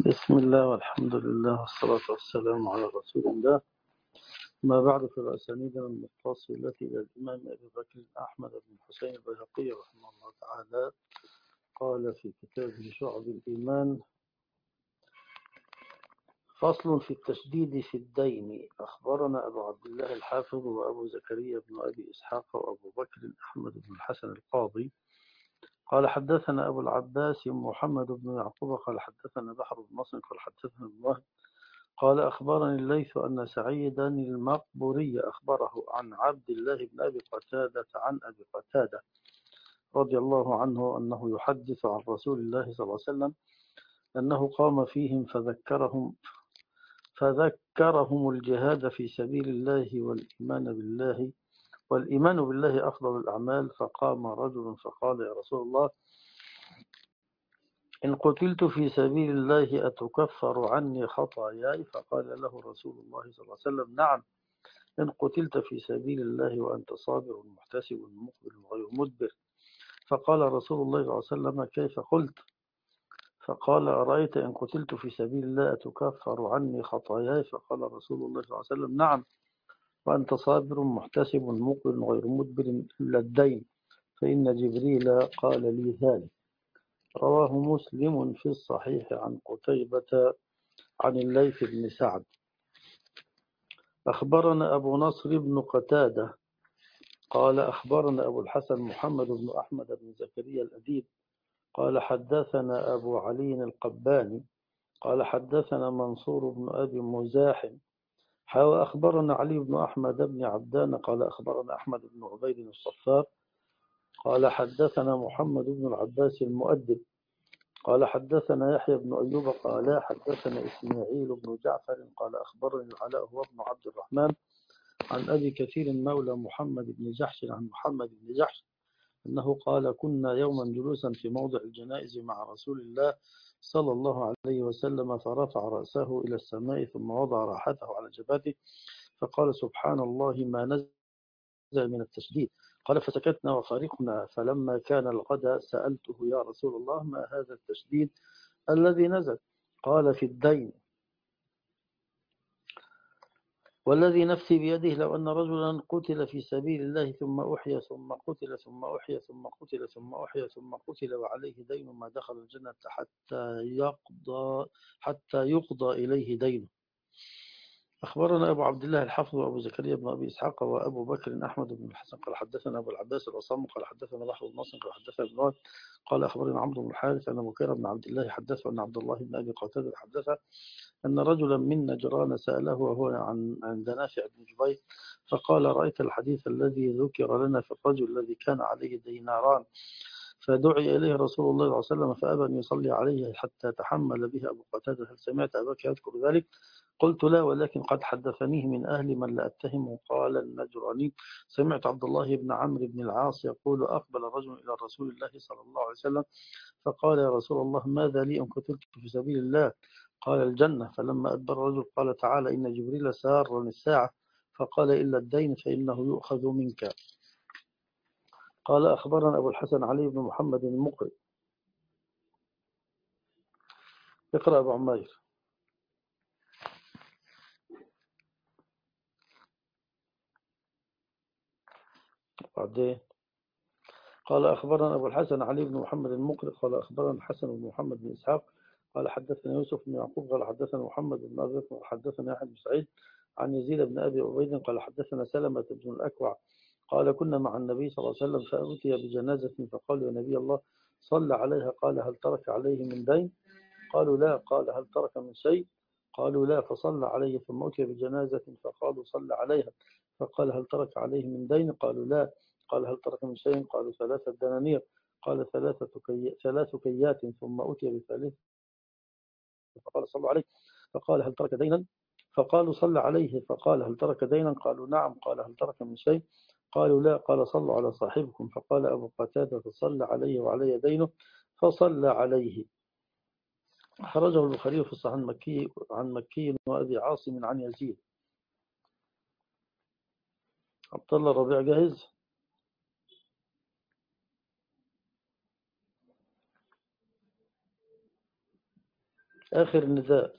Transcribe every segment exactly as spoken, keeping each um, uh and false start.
بسم الله والحمد لله والصلاة والسلام على رسول الله. ما بعد، في الأسانيد المتصلة إلى الإمام أبي بكر أحمد بن حسين البيهقي رحمه الله تعالى قال في كتابه شعب الإيمان: فصل في التشديد في الدين. أخبرنا أبو عبد الله الحافظ وأبو زكريا بن أبي إسحاق وأبو بكر أحمد بن الحسن القاضي قال حدثنا أبو العباس محمد بن يعقوب قال حدثنا بحر بن نصر قال حدثنا ابن وهب قال أخبرني الليث أن سعيدا المقبوري أخبره عن عبد الله بن أبي قتادة عن أبي قتادة رضي الله عنه أنه يحدث عن رسول الله صلى الله عليه وسلم أنه قام فيهم فذكرهم فذكرهم الجهاد في سبيل الله والإيمان بالله والإيمان بالله أفضل الأعمال. فقام رجل فقال: يا رسول الله، إن قتلت في سبيل الله أتكفر عني خطاياي؟ فقال له رسول الله صلى الله عليه وسلم: نعم، إن قتلت في سبيل الله وأنت صابر محتسب مقبل غير مدبر. فقال رسول الله صلى الله عليه وسلم: كيف قلت؟ فقال: أرأيت إن قتلت في سبيل الله أتكفر عني خطاياي؟ فقال رسول الله صلى الله عليه وسلم: نعم، وأنت صابر محتسب مقبل غير مدبر إلا الدين، فإن جبريل قال لي ذلك. رواه مسلم في الصحيح عن قتيبة عن الليث بن سعد. أخبرنا أبو نصر بن قتادة قال أخبرنا أبو الحسن محمد بن أحمد بن زكريا الأديب قال حدثنا أبو علي القباني قال حدثنا منصور بن أبي مزاحم حاوى أخبرنا علي بن أحمد بن عبدان قال أخبرنا أحمد بن عبيد الصفار قال حدثنا محمد بن العباس المؤدب قال حدثنا يحيى بن أيوب قال حدثنا إسماعيل بن جعفر قال أخبرني العلاء هو ابن عبد الرحمن عن أبي كثير مولى محمد بن جحش عن محمد بن جحش أنه قال: كنا يوما جلوسا في موضع الجنائز مع رسول الله صلى الله عليه وسلم، فرفع رأسه إلى السماء ثم وضع راحته على جبهته فقال: سبحان الله ما نزل من التشديد. قال: فسكتنا وفارقنا، فلما كان الغد سألته: يا رسول الله، ما هذا التشديد الذي نزل؟ قال: في الدين، والذي نفسي بيده لو أن رجلا قتل في سبيل الله ثم أحيا ثم قتل ثم أحيا ثم قتل ثم أحيا ثم قتل وعليه دين ما دخل الجنة حتى يقضى حتى يقضى إليه دينه. أخبرنا أبو عبد الله الحافظ وأبو زكريا بن أبي إسحاق وأبو بكر أحمد بن الحسن قال حدثنا أبو العباس العصام قال حدثنا بحر بن نصر قال حدثنا ابن وهب قال أخبرنا عمرو بن الحارث أن بكير بن عبد الله حدثه أن عبد الله بن أبي قتادة حدثه أن رجلا من نجران سأله وهو عن عن نافع بن جبير فقال: رأيت الحديث الذي ذكر لنا في الرجل الذي كان عليه ديناران فدعي إليه رسول الله صلى الله عليه وسلم فأبى أن يصلي عليه حتى تحمل به أبو قتادة، هل سمعت أباك يذكر ذلك؟ قلت: لا، ولكن قد حدثنيه من أهل من لا أتهمه. قال النجراني: سمعت عبد الله بن عمرو بن العاص يقول: أقبل رجل إلى رسول الله صلى الله عليه وسلم فقال: يا رسول الله، ماذا لي إن قتلت في سبيل الله؟ قال: الجنة. فلما أدبر الرجل قال: تعالى، إن جبريل سار الساعة فقال: إلا الدين فإنه يؤخذ منك. قال: أخبرنا أبو الحسن علي بن محمد المقري. اقرأ أبو عمير. بعدين قال: أخبرنا أبو الحسن علي بن محمد المقري قال أخبرنا الحسن بن محمد بن إسحاق قال حدثنا يوسف بن يعقوب قال حدثنا محمد بن أبي قال حدثنا أحمد بن سعيد عن يزيد بن أبي عبيد قال حدثنا سلمة بن الأكوع قال: كنا مع النبي صلى الله عليه وسلم فأتي بجنازة فقال: يا نبي الله، صلى عليها. قال: هل ترك عليه من دين؟ قالوا: لا. قال: هل ترك من شيء؟ قالوا: لا. فصلى عليه. ثم أتي بجنازة فقالوا: صلى عليها. فقال: هل ترك عليه من دين؟ قالوا: لا. قال: هل ترك من شيء؟ قالوا: ثلاثة دنانير. قال: ثلاثة كي... ثلاث كيات. ثم أتي بثالث فقال: صلوا عليه. فقال: هل ترك دينا؟ فقالوا: صلى عليه. فقال: هل ترك دينا؟ قالوا: نعم. قال: هل ترك من شيء؟ قالوا: لا. قال: صلوا على صاحبكم. فقال أبو قتادة: فصلى عليه وعلي دينه. فصلى عليه. خرجه البخاري في الصحيح المكي عن مكي وأبي عاصم عن يزيد. عبد الله الربيع جاهز؟ آخر نداء.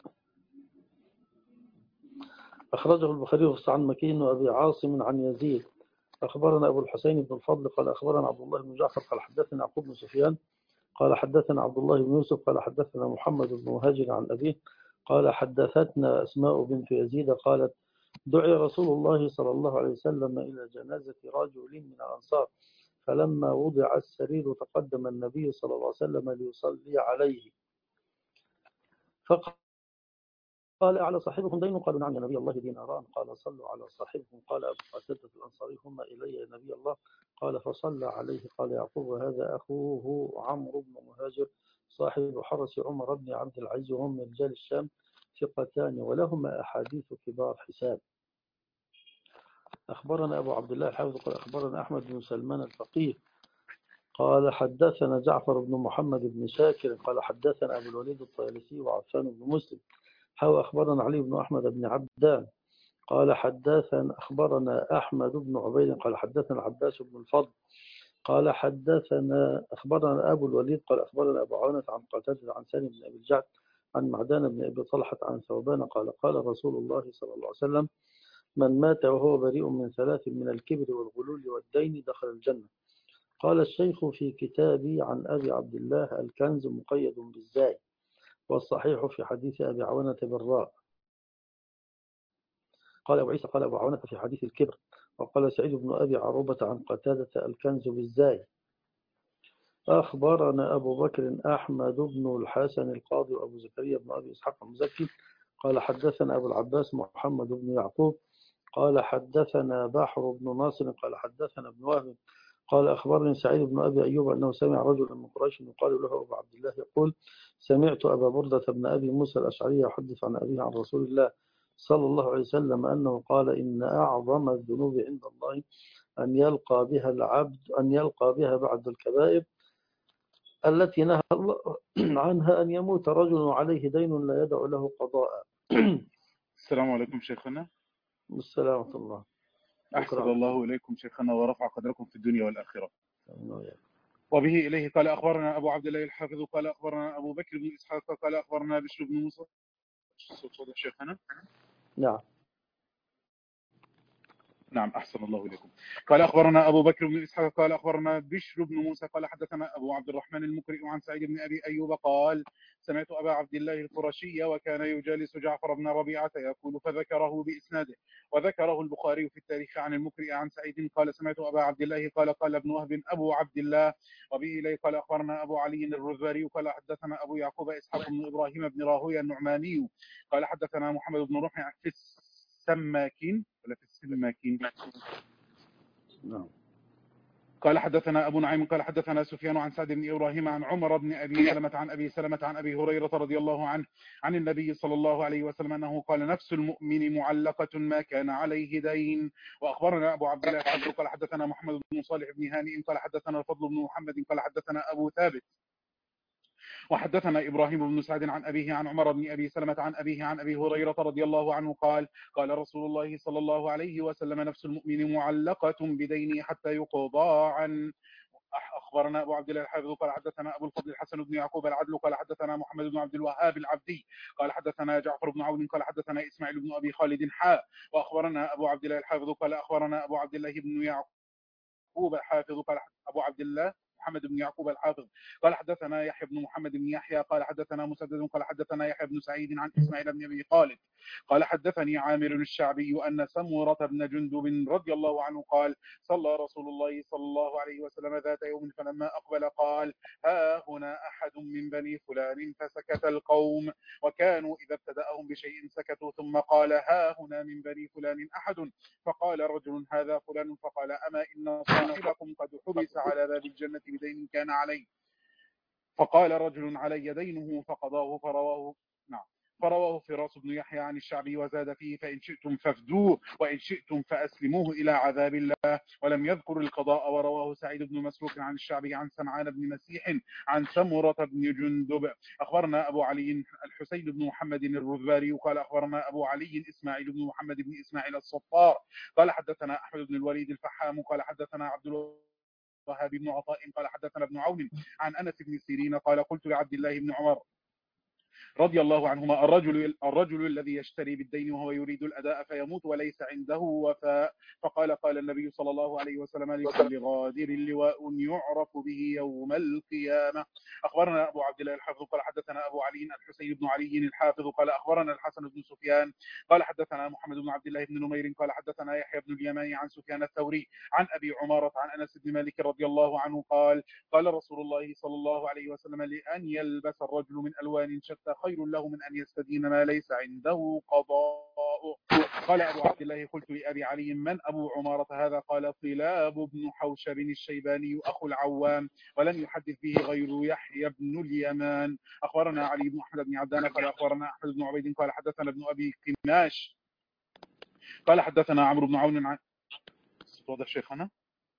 أخرجه البخاري في عن مكين وأبي عاصم عن يزيد. أخبرنا أبو الحسين بن الفضل قال أخبرنا عبد الله بن جعفر قال حدثنا يعقوب بن سفيان قال حدثنا عبد الله بن يوسف قال حدثنا محمد بن مهاجر عن أبيه قال حدثتنا أسماء بنت يزيد قالت دعي رسول الله صلى الله عليه وسلم إلى جنازة رجل من الأنصار، فلما وضع السرير تقدم النبي صلى الله عليه وسلم ليصلي عليه، فقال أعلى صاحبكم دين؟ قالوا نعم يا نبي الله ديناران. قال صلوا على صاحبكم. قال أبو قتادة الأنصاري هم إلي يا نبي الله. قال فصلى عليه. قال يعقوب هذا أخوه عمرو بن مهاجر صاحب حرس عمر بن عبد العزيز وهم من رجال الشام ثقتان ولهما أحاديث كبار حساب. أخبرنا أبو عبد الله الحافظ قال أخبرنا أحمد بن سلمان الفقيه قال حدثنا جعفر بن محمد بن شاكر قال حدثنا أبو الوليد الطيالسي وعفان بن مسلم حاو. أخبرنا علي بن أحمد بن عبدان قال حدثنا أخبرنا أحمد بن عبيد قال حدثنا عباس بن الفضل قال حدثنا أخبرنا أبو الوليد قال أخبرنا أبو عونة عن قتادة عن سالم بن أبي الجعد عن معدان بن أبي طلحة عن ثوبان قال قال رسول الله صلى الله عليه وسلم من مات وهو بريء من ثلاث من الكبر والغلول والدين دخل الجنة. قال الشيخ في كتابي عن أبي عبد الله الكنز مقيد بالزاي، والصحيح في حديث أبي عونة بالراء. قال أبو عيسى قال أبو عونة في حديث الكبر. وقال سعيد بن أبي عروبة عن قتادة الكنز بالزاي. أخبرنا أبو بكر أحمد بن الحسن القاضي وأبو زكريا بن أبي إسحاق المزكي قال حدثنا أبو العباس محمد بن يعقوب قال حدثنا بحر بن ناصر قال حدثنا ابن وهب قال أخبرني سعيد بن أبي أيوب أنه سمع رجلا من قريش يقال له أبو عبد الله يقول سمعت أبا بردة بن أبي موسى الأشعري يحدث عن أبيه عن رسول الله صلى الله عليه وسلم أنه قال إن أعظم الذنوب عند الله أن يلقى بها العبد أن يلقى بها بعد الكبائر التي نهى الله عنها أن يموت رجل عليه دين لا يدع له قضاء. السلام عليكم شيخنا. والسلام ورحمة الله. أحسن الله إليكم شيخنا ورفع قدركم في الدنيا والآخرة. الله. وبه إليه قال أخبرنا أبو عبد الله الحافظ قال أخبرنا أبو بكر بن إسحاق قال أخبرنا بشر بن موسى. شيخنا نعم نعم أحسن الله إليكم. قال أخبرنا أبو بكر بن إسحاق قال أخبرنا بشر بن موسى قال حدثنا أبو عبد الرحمن المقرئ عن سعيد بن أبي أيوب قال سمعت أبا عبد الله القرشي وكان يجالس جعفر بن ربيعة يقول فذكره بإسناده، وذكره البخاري في التاريخ عن المقرئ عن سعيد قال سمعت أبا عبد الله قال قال ابن وهب أبو عبد الله. وبه إليه قال أخبرنا أبو علي الرذاري قال حدثنا أبو يعقوب إسحاق بن إبراهيم بن راهويه النعماني قال حدثنا محمد بن رمح في السماكين ولا في السماكين نعم قال حدثنا أبو نعيم قال حدثنا سفيان عن سعد بن إبراهيم عن عمر بن أبي سلمة عن أبي سلمة عن أبي هريرة رضي الله عنه عن النبي صلى الله عليه وسلم أنه قال نفس المؤمن معلقة ما كان عليه دين. وأخبرنا أبو عبد الله الحافظ قال حدثنا محمد بن صالح بن هانئ قال حدثنا الفضل بن محمد قال حدثنا أبو ثابت وحدثنا إبراهيم بن سعد عن أبيه عن عمر بن أبي سلمة عن أبيه عن أبي هريرة رضي الله عنه قال قال رسول الله صلى الله عليه وسلم نفس المؤمن معلقة بدينه حتى يقضى عن. أخبرنا أبو عبد الله الحافظ قال حدثنا أبو الفضل الحسن بن يعقوب العدل قال حدثنا محمد بن عبد الوهاب العبدي قال حدثنا جعفر بن عون قال حدثنا إسماعيل بن أبي خالد حاء. وأخبرنا أبو عبد الله الحافظ قال أخبرنا أبو عبد الله بن يعقوب الحافظ قال أبو عبد الله محمد بن يعقوب الحافظ قال حدثنا يحيى بن محمد بن يحيى قال حدثنا مسدد قال حدثنا يحيى بن سعيد عن إسماعيل بن أبي خالد قال حدثني عامر الشعبي أن سمرة بن جندب رضي الله عنه قال صلى رسول الله صلى الله عليه وسلم ذات يوم فلما أقبل قال ها هنا أحد من بني فلان فسكت القوم وكانوا إذا ابتدأهم بشيء سكتوا ثم قال ها هنا من بني فلان أحد فقال رجل هذا فلان فقال أما إن صاحبكم قد حبس على باب الجنة بدين كان عليه فقال رجل علي دينه فقضاه فرواه نعم فرواه فراس بن يحيى عن الشعبي وزاد فيه فإن شئتم فافدوه وإن شئتم فأسلموه إلى عذاب الله ولم يذكر القضاء. ورواه سعيد بن مسروق عن الشعبي عن سمعان بن مسيح عن سمرة بن جندب. أخبرنا أبو علي الحسين بن محمد الرذاري قال أخبرنا أبو علي إسماعيل بن محمد بن إسماعيل الصفار قال حدثنا أحمد بن الوليد الفحام قال حدثنا عبد وهاب بن عطاء قال حدثنا ابن عون عن أنس بن سيرين قال قلت لعبد الله بن عمر رضي الله عنهما الرجل الرجل الذي يشتري بالدين وهو يريد الأداء فيموت وليس عنده وفاء، فقال قال النبي صلى الله عليه وسلم لكل غادر لواء يعرف به يوم القيامة. أخبرنا أبو عبد الله الحافظ قال حدثنا أبو علي الحسين بن علي الحافظ قال أخبرنا الحسن بن سفيان قال حدثنا محمد بن عبد الله بن نمير قال حدثنا يحيى بن اليماني عن سفيان الثوري عن أبي عمارة عن أنس بن مالك رضي الله عنه قال قال رسول الله صلى الله عليه وسلم لأن يلبس الرجل من ألوان شتى خير له من أن يستدين ما ليس عنده قضاء. قال أبو عبد الله قلت لأبي علي من أبو عمارة هذا؟ قال طلاب بن حوشب الشيباني أخو العوام ولم يحدث به غير يحيى بن اليمان. أخبرنا علي بن أحمد بن عبدان قال أخبرنا أحمد بن عبيد قال حدثنا ابن أبي قناش قال حدثنا عمرو بن عون عن واضح شيخنا.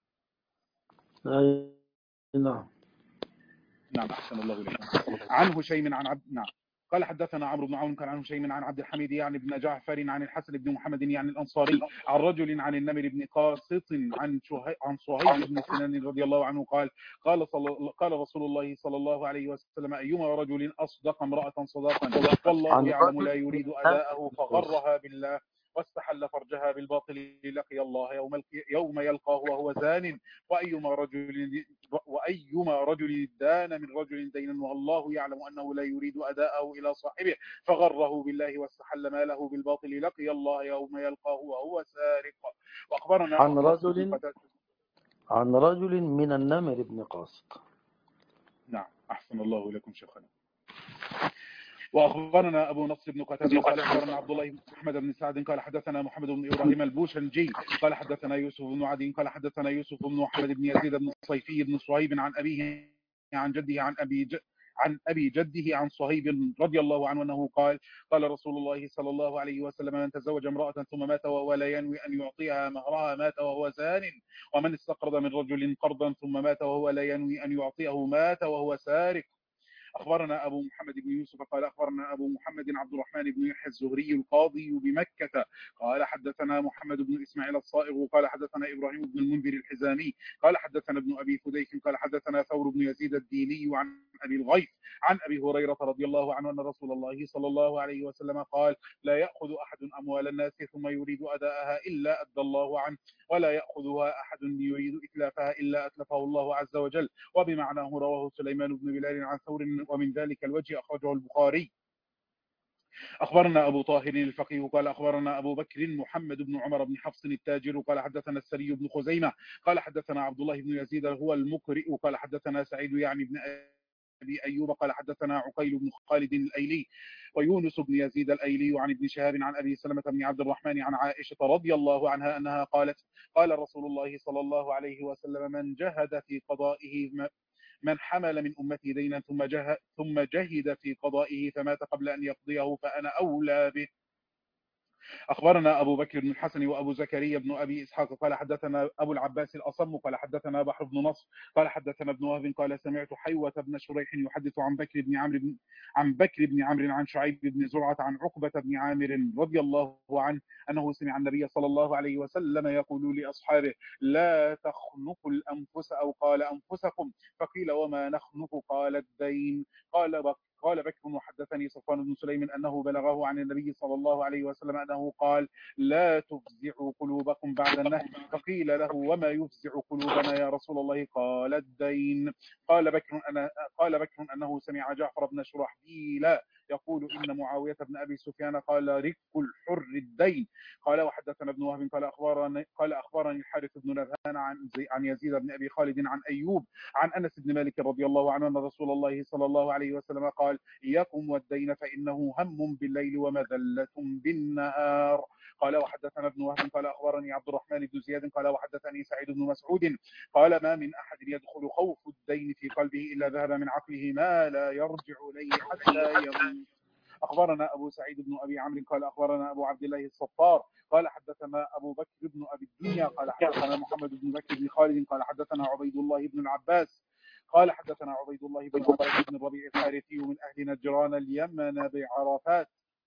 نعم نعم أحسن الله إليكم. عن هشيم عن عبد نعم قال حدثنا عمرو بن عون كان عن هشيم عن عبد الحميد يعني ابن جعفر عن الحسن بن محمد يعني الأنصاري عن رجل عن النمر بن قاسط عن شهي عن صهيب بن سنان رضي الله عنه قال قال صل... قال رسول الله صلى الله عليه وسلم أيما رجل أصدق امرأة صداقا والله يعلم لا يريد أداءه فغرها بالله واستحل فرجها بالباطل لقي الله يوم القي... يوم يلقاه وهو زان وأيما رجل وأيما رجل دان من رجل دينا والله يعلم أنه لا يريد أداءه إلى صاحبه فغره بالله واستحل ماله بالباطل لقي الله يوم يلقاه وهو سارق. وأخبرنا عن رجل عن رجل من النمر بن قاسط. نعم أحسن الله لكم شيخنا. وأخبرنا أبو نصر بن قتادة قال أخبرنا عبد الله بن أحمد بن سعد قال حدثنا محمد بن إبراهيم البوشنجي قال حدثنا يوسف بن عدي قال حدثنا يوسف بن محمد بن يزيد بن صيفي بن صهيب عن أبيه عن جده عن أبي ج... عن أبي جده عن صهيب رضي الله عنه أنه قال قال رسول الله صلى الله عليه وسلم من تزوج امرأة ثم مات وهو لا ينوي أن يعطيها مهرها مات وهو زان ومن استقرض من رجل قرضا ثم مات وهو لا ينوي أن يعطيه مات وهو سارق. أخبرنا أبو محمد بن يوسف قال أخبرنا أبو محمد عبد الرحمن بن يحيى الزهري القاضي بمكة قال حدثنا محمد بن إسماعيل الصائغ قال حدثنا إبراهيم بن المنذر الحزامي قال حدثنا ابن أبي فديك قال حدثنا ثور بن يزيد الديني عن أبي الغيث عن أبي هريرة رضي الله عنه أن رسول الله صلى الله عليه وسلم قال لا يأخذ أحد أموال الناس ثم يريد أداءها إلا أدى الله عنه ولا يأخذها أحد يريد إتلافها إلا أتلفه الله عز وجل. وبمعناه رواه سليمان بن بلال عن ثور ومن ذلك الوجه أخرجه البخاري. أخبرنا أبو طاهر الفقيه قال أخبرنا أبو بكر محمد بن عمر بن حفص التاجر قال حدثنا السري بن خزيمة قال حدثنا عبد الله بن يزيد هو المقرئ قال حدثنا سعيد يعني بن أبي أيوب قال حدثنا عقيل بن خالد الأيلي ويونس بن يزيد الأيلي عن ابن شهاب عن أبي سلمة بن عبد الرحمن عن عائشة رضي الله عنها أنها قالت قال رسول الله صلى الله عليه وسلم من جهد في قضائه من حمل من أمتي دينا ثم جهد, ثم جهد في قضائه فمات قبل أن يقضيه فأنا أولى به. أخبرنا أبو بكر بن الحسن وأبو زكريا بن أبي إسحاق قال حدثنا أبو العباس الأصم قال حدثنا بحر بن نصر قال حدثنا ابن وهب قال سمعت حيوة بن شريح يحدث عن بكر بن عمرو بن عن بكر بن عمرو عن شعيب بن زرعة عن عقبة بن عامر رضي الله عنه أنه سمع النبي صلى الله عليه وسلم يقول لأصحابه لا تخنقوا الأنفس أو قال أنفسكم فقيل وما نخنق قال الدين قال بكر قال بكر وحدثني صفوان بن سليم أنه بلغه عن النبي صلى الله عليه وسلم أنه قال لا تفزعوا قلوبكم بعد النهي فقيل له وما يفزع قلوبنا يا رسول الله قال الدين قال بكر أنا قال بكر أنه سمع جعفر بن شرحبيل يقول إن معاوية بن أبي سفيان قال رق الحر الدين قال وحدثنا ابن وهب قال أخبرني قال أخبرني الحارث بن نبهان عن عن يزيد بن أبي خالد عن أيوب عن أنس بن مالك رضي الله عنه أن رسول الله صلى الله عليه وسلم قال إياكم والدين فإنه هم بالليل ومذلة بالنهار قال وحدثنا ابن وهب قال أخبرني عبد الرحمن بن زياد قال وحدثني سعيد بن مسعود قال ما من أحد يدخل خوف الدين في قلبه إلا ذهب من عقله ما لا يرجع إليه حتى يموت. أخبرنا أبو سعيد بن أبي عمرو قال أخبرنا أبو عبد الله الصفار قال حدثنا أبو بكر بن أبي الدنيا قال حدثنا محمد بن بكر بن خالد قال حدثنا عبيد الله بن العباس قال حدثنا عبيد الله بن عباس بن الربيع الحارثي من أهل نجران اليمن بعرفات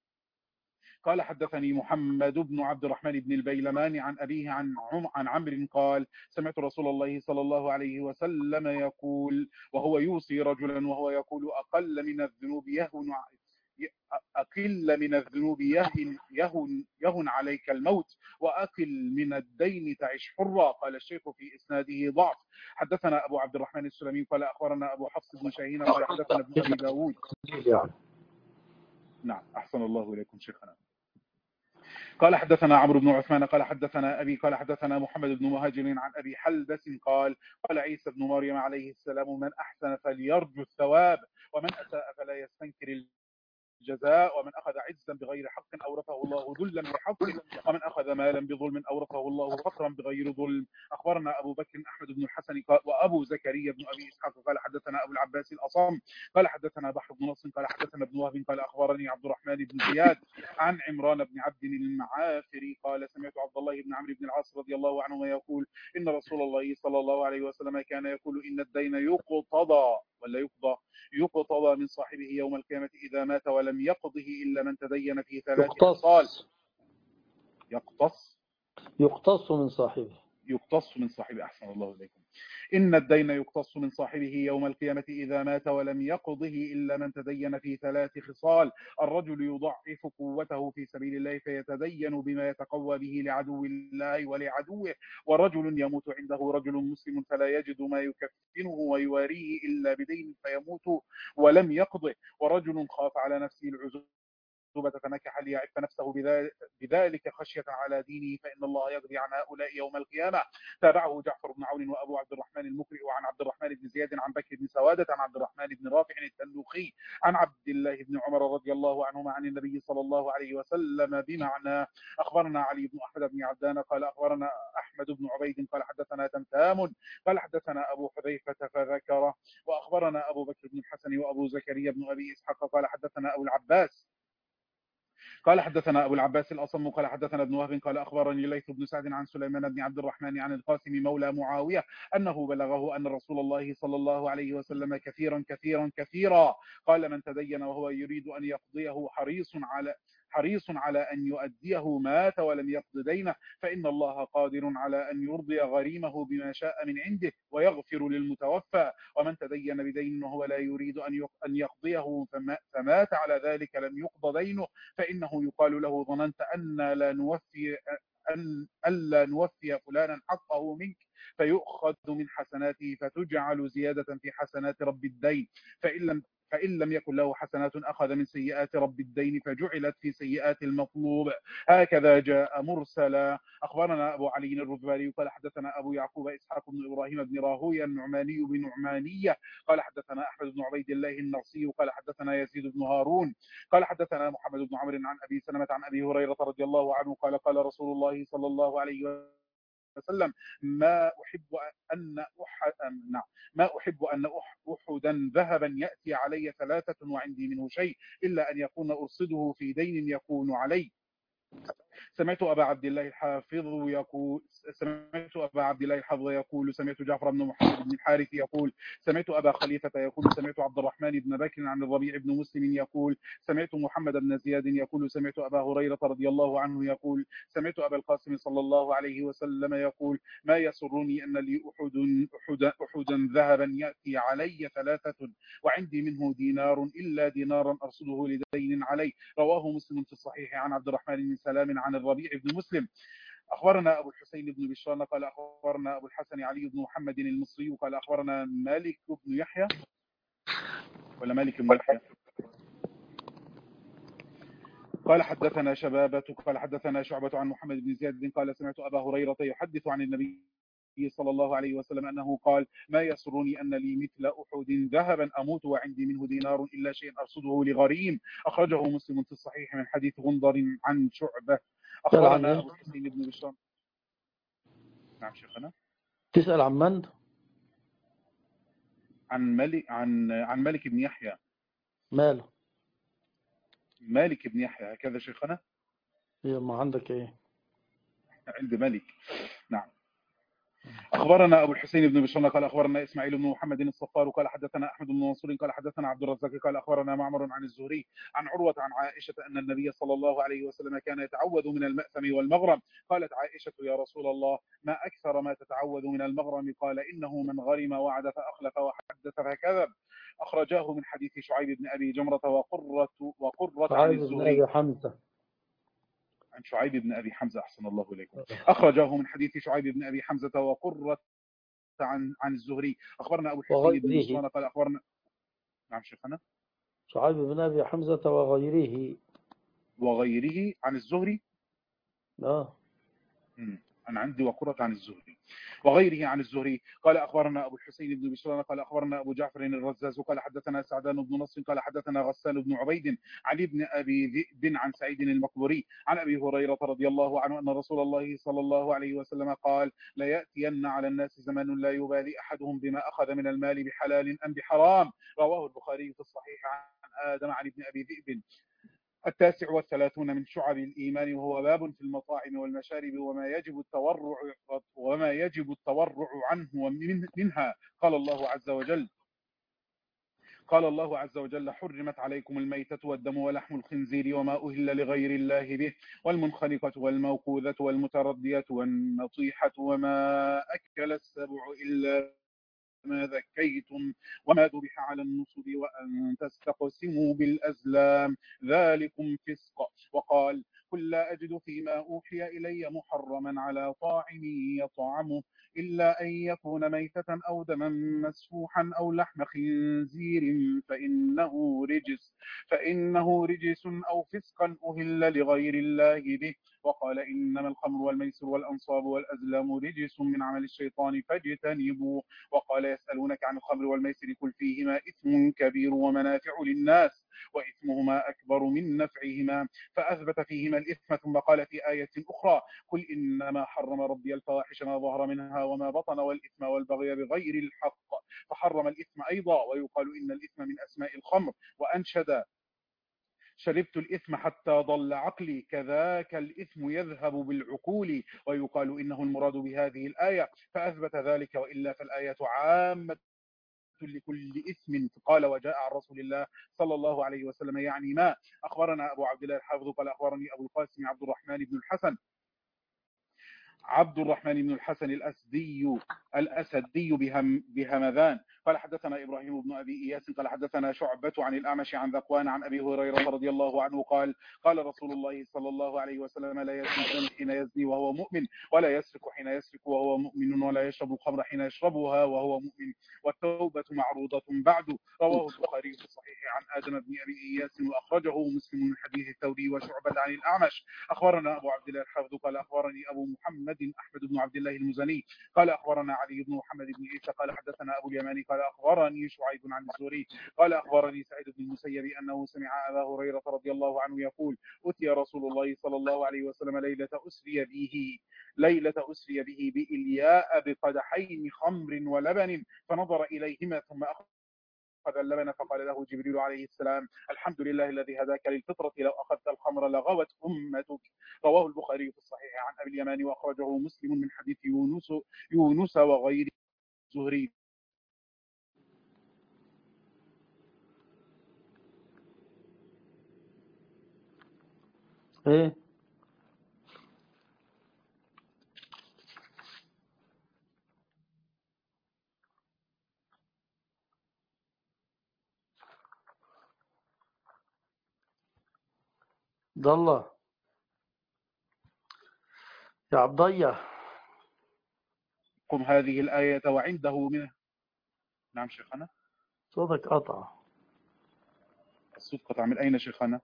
قال حدثني محمد بن عبد الرحمن بن البيلمان عن أبيه عن عم عن عمرو قال سمعت رسول الله صلى الله عليه وسلم يقول وهو يوصي رجلا وهو يقول أقل من الذنوب يهون أقل من الذنوب يهن, يهن, يهن عليك الموت، وأقل من الدين تعش حرا. قال الشيخ في إسناده ضعف. حدثنا أبو عبد الرحمن السلمي قال أخبرنا أبو حفص بن شاهين قال حدثنا ابن أبي داود. يعني. نعم أحسن الله إليكم شيخنا. قال حدثنا عمرو بن عثمان قال حدثنا أبي قال حدثنا محمد بن مهاجر عن أبي حلبس قال قال عيسى بن مريم عليه السلام: من أحسن فليرجو الثواب، ومن أساء فلا يستنكر الجزاء، ومن أخذ عزا بغير حق أورثه الله ذلا بحق، ومن أخذ مالا بظلم أورثه الله فقرا بغير ظلم. أخبرنا أبو بكر أحمد بن الحسن وأبو زكريا بن أبي إسحاق قال حدثنا أبو العباس الأصم قال حدثنا بحر بن نصر قال حدثنا ابن وهب قال أخبرني عبد الرحمن بن زياد عن عمران بن عبد المعافري قال سمعت عبد الله بن عمرو بن العاص رضي الله عنهما يقول إن رسول الله صلى الله عليه وسلم كان يقول إن الدين يقتضى ولا يقضى يقتضى من صاحبه يوم القيامة إذا مات ولم يقضه إلا من تدين في ثلاث خصال. يقتص يقتص من صاحبه يقتص من صاحبه أحسن الله إليكم. إن الدين يقتص من صاحبه يوم القيامة إذا مات ولم يقضه إلا من تدين في ثلاث خصال: الرجل يضعف قوته في سبيل الله فيتدين بما يتقوى به لعدو الله ولعدوه، ورجل يموت عنده رجل مسلم فلا يجد ما يكفنه ويواريه إلا بدين فيموت ولم يقضه، ورجل خاف على نفسه العزوبة فنكح ليعف نفسه بذلك خشية على دينه فإن الله يقضي عن هؤلاء يوم القيامة. تابعه جعفر بن عون وأبو عبد الرحمن المقرئ وعن عبد الرحمن بن زياد عن بكر بن سوادة عن عبد الرحمن بن رافع التنوخي عن عبد الله بن عمر رضي الله عنهما عن النبي صلى الله عليه وسلم بمعنى. أخبرنا علي بن أحمد بن عبدان قال أخبرنا أحمد بن عبيد قال حدثنا تمتام قال حدثنا أبو حذيفة فذكره. وأخبرنا أبو بكر بن الحسن وأبو زكريا بن أبي إسحاق قال حدثنا أبو العباس قال حدثنا أبو العباس الأصم قال حدثنا ابن وهب قال أخبرني ليث بن سعد عن سليمان بن عبد الرحمن عن القاسم مولى معاوية أنه بلغه أن رسول الله صلى الله عليه وسلم كثيرا كثيرا كثيرا قال: من تدين وهو يريد أن يقضيه حريص على حريص على أن يؤديه مات ولم يقض دينه فإن الله قادر على أن يرضي غريمه بما شاء من عنده ويغفر للمتوفى، ومن تدين بدين وهو لا يريد أن يقضيه فمات على ذلك لم يقض دينه فإنه يقال له: ظننت أن لا نوفي أن ألا نوفي فلانا حقه منك، فيؤخذ من حسناته فتجعل زيادة في حسنات رب الدين، فإن لم فإن لم يكن له حسنات أخذ من سيئات رب الدين فجعلت في سيئات المطلوب. هكذا جاء مرسلا. أخبرنا أبو علي الرذباري قال حدثنا أبو يعقوب إسحاق بن إبراهيم بن راهويه النعماني بن نعمانية قال حدثنا أحمد بن عبيد الله النرسي قال حدثنا يزيد بن هارون قال حدثنا محمد بن عمرو عن أبي سلمة عن أبي هريرة رضي الله عنه قال قال رسول الله صلى الله عليه وسلم وسلم: ما أحب أن أح... نعم ما أحب أن أحدا ذهبا يأتي علي ثلاثة وعندي منه شيء إلا أن يكون أرصده في دين يكون علي. سمعت أبا عبد الله الحافظ يقول سمعت أبا عبد الله الحافظ يقول سمعت جعفر بن محمد بن الحارث يقول سمعت أبا خليفة يقول سمعت عبد الرحمن بن بكر عن الربيع بن مسلم يقول سمعت محمد بن زياد يقول سمعت أبا هريرة رضي الله عنه يقول سمعت أبا القاسم صلى الله عليه وسلم يقول: ما يسرني أن لي أحد أحدا, أحدا ذهبا يأتي علي ثلاثة وعندي منه دينار إلا دينارا أرصده لدين علي. رواه مسلم في الصحيح عن عبد الرحمن بن سلام عن الربيع بن مسلم. أخبرنا أبو الحسين بن بشران قال أخبرنا أبو الحسن علي بن محمد المصري قال أخبرنا مالك بن يحيى ولا مالك بن يحيى قال حدثنا شبابة قال حدثنا شعبة عن محمد بن زياد قال سمعت أبا هريرة يحدث عن النبي صلى الله عليه وسلم أنه قال: ما يسرني أن لي مثل أحد ذهبا أموت وعندي منه دينار إلا شيء أرصده لغريم. أخرجه مسلم في الصحيح من حديث غندر عن شعبة. أخبرنا أبو الحسين بن بشران. نعم شيخنا. تسأل عن من؟ عن مالك عن عن مالك بن يحيى. ماله؟ مالك بن يحيى هكذا شيخنا. إيه ما عندك إيه؟ عند مالك. نعم. أخبرنا أبو الحسين بن بشران قال أخبرنا إسماعيل بن محمد الصفار قال حدثنا أحمد بن منصور قال حدثنا عبد الرزاق قال أخبرنا معمر عن الزهري عن عروة عن عائشة أن النبي صلى الله عليه وسلم كان يتعوذ من المأثم والمغرم. قالت عائشة: يا رسول الله ما أكثر ما تتعوذ من المغرم؟ قال: إنه من غرم وعد فأخلف وحدث فكذب. أخرجاه من حديث شعيب بن أبي جمرة وقرة, وقرة عن شعيب بن الزهري أبي حمزة. عن شعيب بن أبي حمزة أحسن الله إليكم. أخرجاه من حديث شعيب بن أبي حمزة وقرة عن عن الزهري. أخبرنا أبو الحسين بن وغيره. بشران قال أخبرنا. نعم شيخنا. شعيب بن أبي حمزة وغيره. وغيره عن الزهري. آه. أنا عندي وقرة عن الزهري وغيره عن الزهري قال أخبرنا أبو الحسين بن بشران قال أخبرنا أبو جعفر الرزاز قال حدثنا سعدان بن نصر قال حدثنا غسان بن عبيد عن ابن أبي ذئب عن سعيد المقبوري عن أبي هريرة رضي الله عنه أن رسول الله صلى الله عليه وسلم قال لا يأتين على الناس زمن لا يبالي أحدهم بما أخذ من المال بحلال أم بحرام. رواه البخاري في الصحيح عن آدم عن ابن أبي ذئب. التاسع والثلاثون من شعب الإيمان وهو باب في المطاعم والمشارب وما يجب التورع وما يجب التورع عنه ومنها قال الله عز وجل قال الله عز وجل حرمت عليكم الميتة والدم ولحم الخنزير وما أهل لغير الله به والمنخنقة والموقوذة والمتردية والنطيحة وما أكل السبع إلا ما ذكيتم وما ذبح على النصب وأن تستقسموا بالأزلام ذلكم فسق. وقال قل لا أجد فيما أوحي إلي محرما على طاعم يطعمه إلا أن يكون ميتة أو دما مسفوحا أو لحم خنزير فإنه رجس فإنه رجس أو فسقا أهل لغير الله به. وقال إنما الخمر والميسر والأنصاب والأزلام رجس من عمل الشيطان فاجتنبوه. وقال يسألونك عن الخمر والميسر قل فيهما إثم كبير ومنافع للناس وإثمهما أكبر من نفعهما فأثبت فيهما الإثم ثم قال في آية أخرى قل إنما حرم ربي الفواحش ما ظهر منها وما بطن والإثم والبغي بغير الحق فحرم الإثم أيضا. ويقال إن الإثم من أسماء الخمر وأنشد شربت الإثم حتى ضل عقلي كذاك الإثم يذهب بالعقول. ويقال إنه المراد بهذه الآية فأثبت ذلك وإلا فالآية عامة لكل إثم. قال وجاء عن رسول الله صلى الله عليه وسلم يعني ما. أخبرنا أبو عبد الله الحافظ قال أخبرني أبو القاسم عبد الرحمن بن الحسن عبد الرحمن بن الحسن الأسدي الأسدي بهم بهمذان قال حدثنا إبراهيم بن أبي إياس قال حدثنا شعبة عن الأعمش عن ذكوان عن أبي هريرة رضي الله عنه قال قال رسول الله صلى الله عليه وسلم لا يزني الزاني حين يزني وهو مؤمن ولا يسرق حين يسرق وهو مؤمن ولا يشرب الخمر حين يشربها وهو مؤمن والتوبة معروضة بعد. رواه البخاري في الصحيح عن آدم بن أبي إياس وأخرجه مسلم من حديث الثوري وشعبة عن الأعمش. أخبرنا أبو عبد الله الحافظ قال أخبرني أبو محمد أحمد بن عبد الله المزني قال أخبرنا علي بن محمد بن عيسى قال حدثنا أبو اليماني قال أخبرني شعيب عن الزهري قال أخبرني سعيد بن المسيب أنه سمع أبا هريرة رضي الله عنه يقول أتي رسول الله صلى الله عليه وسلم ليلة أسري به ليلة أسري به بإلياء بقدحين خمر ولبن فنظر إليهما ثم أخذ أخذ اللبن فقال له جبريل عليه السلام الحمد لله الذي هداك للفطرة لو أخذت الخمر لغوت أمتك. رواه البخاري في الصحيح عن أبي اليمان وأخرجه مسلم من حديث يونس يونس وغير الزهري. إيه ده الله يا عبدية قم هذه الآية وعنده منه. نعم شيخنا. صوتك قطع. الصوت قطع من أين شيخنا؟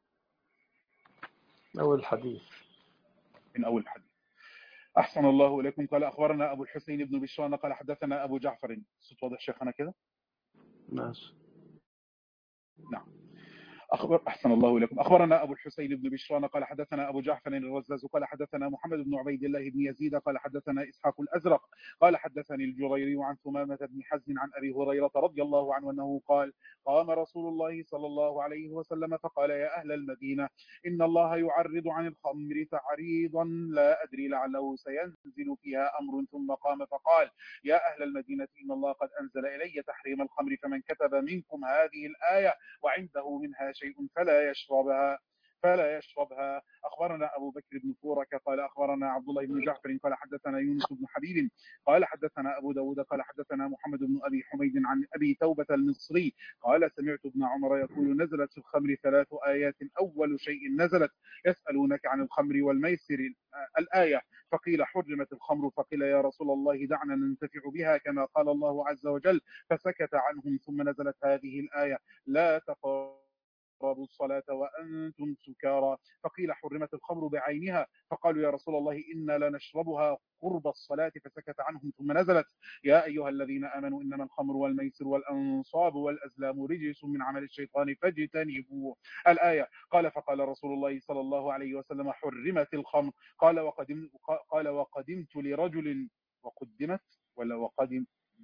أول الحديث. من أول الحديث. أحسن الله إليكم. قال أخبرنا أبو الحسين بن بشران قال حدثنا أبو جعفر. الصوت واضح شيخنا كده؟ ماشي. نعم. أخبر أحسن الله إليكم. أخبرنا أبو الحسين بن بشران قال حدثنا أبو جعفر الرزاز قال حدثنا محمد بن عبيد الله بن يزيد قال حدثنا إسحاق الأزرق قال حدثني الجريري عن ثمامة بن حزن عن أبي هريرة رضي الله عنه أنه قال قام رسول الله صلى الله عليه وسلم فقال يا أهل المدينة إن الله يعرض عن الخمر تعريضا لا أدري لعله سينزل فيها أمر ثم قام فقال يا أهل المدينة إن الله قد أنزل إلي تحريم الخمر فمن كتب منكم هذه الآية وعنده منها شيء فلا يشربها فلا يشربها. أخبرنا أبو بكر بن فورك قال أخبرنا عبد الله بن جعفر قال حدثنا يونس بن حبيب قال حدثنا أبو داود قال حدثنا محمد بن أبي حميد عن أبي توبة المصري قال سمعت ابن عمر يقول نزلت في الخمر ثلاث آيات أول شيء نزلت يسألونك عن الخمر والميسر الآية فقيل حرمت الخمر فقيل يا رسول الله دعنا ننتفع بها كما قال الله عز وجل فسكت عنهم ثم نزلت هذه الآية لا تقربوا الصلاة وأنتم سكارى فقيل حرمت الخمر بعينها فقالوا يا رسول الله إنا لنشربها قرب الصلاة فسكت عنهم ثم نزلت يا أيها الذين آمنوا إنما الخمر والميسر والأنصاب والأزلام رجس من عمل الشيطان فاجتنبوه الآية قال فقال رسول الله صلى الله عليه وسلم حرمت الخمر قال وقدم قال وقدمت لرجل وقدمت ولا وقدم